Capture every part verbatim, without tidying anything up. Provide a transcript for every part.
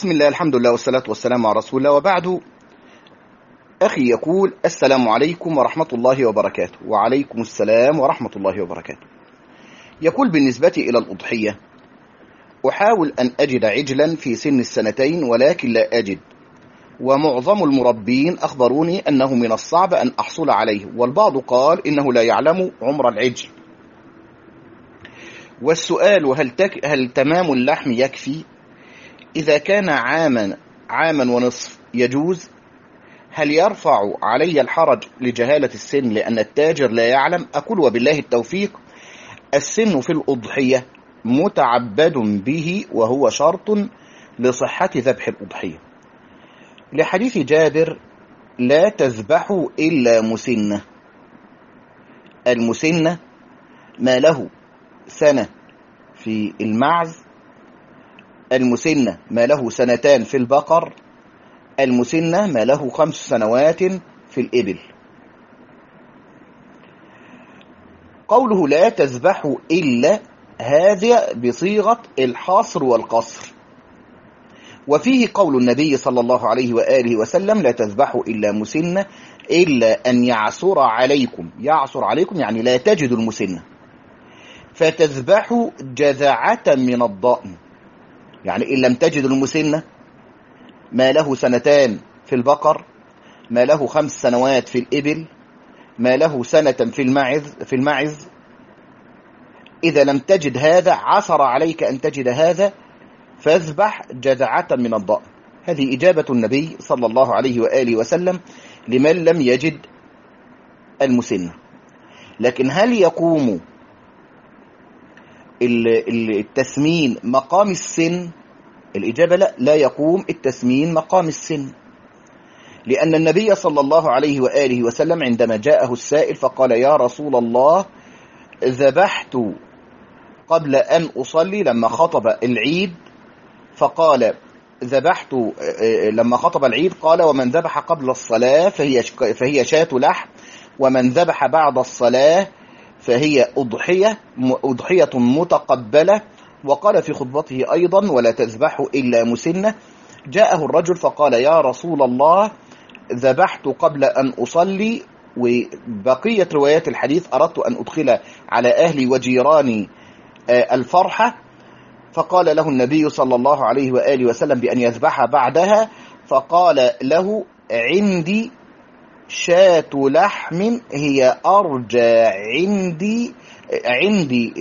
بسم الله، الحمد لله والصلاة والسلام على رسول الله، وبعد. أخي يقول: السلام عليكم ورحمة الله وبركاته. وعليكم السلام ورحمة الله وبركاته. يقول: بالنسبة إلى الأضحية، أحاول أن أجد عجلا في سن السنتين ولكن لا أجد، ومعظم المربين أخبروني أنه من الصعب أن أحصل عليه، والبعض قال إنه لا يعلم عمر العجل. والسؤال: هل, تك... هل تمام اللحم يكفي؟ إذا كان عاما عاما ونصف يجوز. هل يرفع علي الحرج لجهالة السن لأن التاجر لا يعلم؟ أقول: وبالله التوفيق. السن في الأضحية متعبد به، وهو شرط لصحة ذبح الأضحية، لحديث جابر: لا تذبحوا إلا مسنة. المسنة ما له سنة في المعز، المسنة ما له سنتان في البقر، المسنة ما له خمس سنوات في الإبل. قوله لا تذبحوا إلا، هذا بصيغة الحصر والقصر. وفيه قول النبي صلى الله عليه وآله وسلم: لا تذبحوا إلا مسنة إلا أن يعسر عليكم. يعسر عليكم يعني لا تجدوا المسنة، فتذبحوا جذعة من الضأن. يعني إن لم تجدوا المسنة ما له سنتان في البقر، ما له خمس سنوات في الإبل، ما له سنة في المعز في المعز إذا لم تجد هذا، عسر عليك أن تجد هذا، فاذبح جذعة من الضأن. هذه إجابة النبي صلى الله عليه وآله وسلم لمن لم يجد المسنة. لكن هل يقوم التسمين مقام السن؟ الإجابة لا، لا يقوم التسمين مقام السن، لأن النبي صلى الله عليه وآله وسلم عندما جاءه السائل فقال: يا رسول الله، ذبحت قبل أن أصلي، لما خطب العيد، فقال ذبحت لما خطب العيد قال: ومن ذبح قبل الصلاة فهي فهي شاة لحم، ومن ذبح بعد الصلاة فهي أضحية أضحية متقبلة. وقال في خطبته أيضا: ولا تذبحوا إلا مسنة. جاءه الرجل فقال: يا رسول الله، ذبحت قبل أن أصلي. وبقية روايات الحديث: أردت أن أدخل على أهلي وجيراني الفرحة. فقال له النبي صلى الله عليه وآله وسلم بأن يذبح بعدها، فقال له: عندي شاة لحم هي أرجى عندي عندي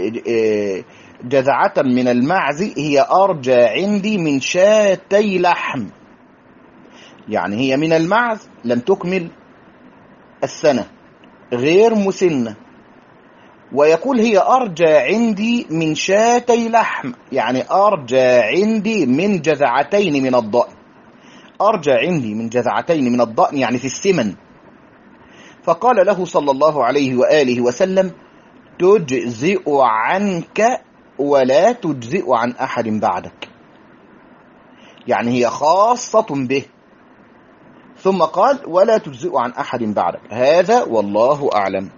جذعة من المعز هي أرجى عندي من شاتي لحم. يعني هي من المعز لم تكمل السنة، غير مسنة. ويقول: هي أرجى عندي من شاتي لحم، يعني أرجى عندي من جذعتين من الضأن. أرجى عندي من جذعتين من الضأن يعني في السمن. فقال له صلى الله عليه وآله وسلم: تجزئ عنك ولا تجزئ عن أحد بعدك. يعني هي خاصة به. ثم قال: ولا تجزئ عن أحد بعدك. هذا والله أعلم.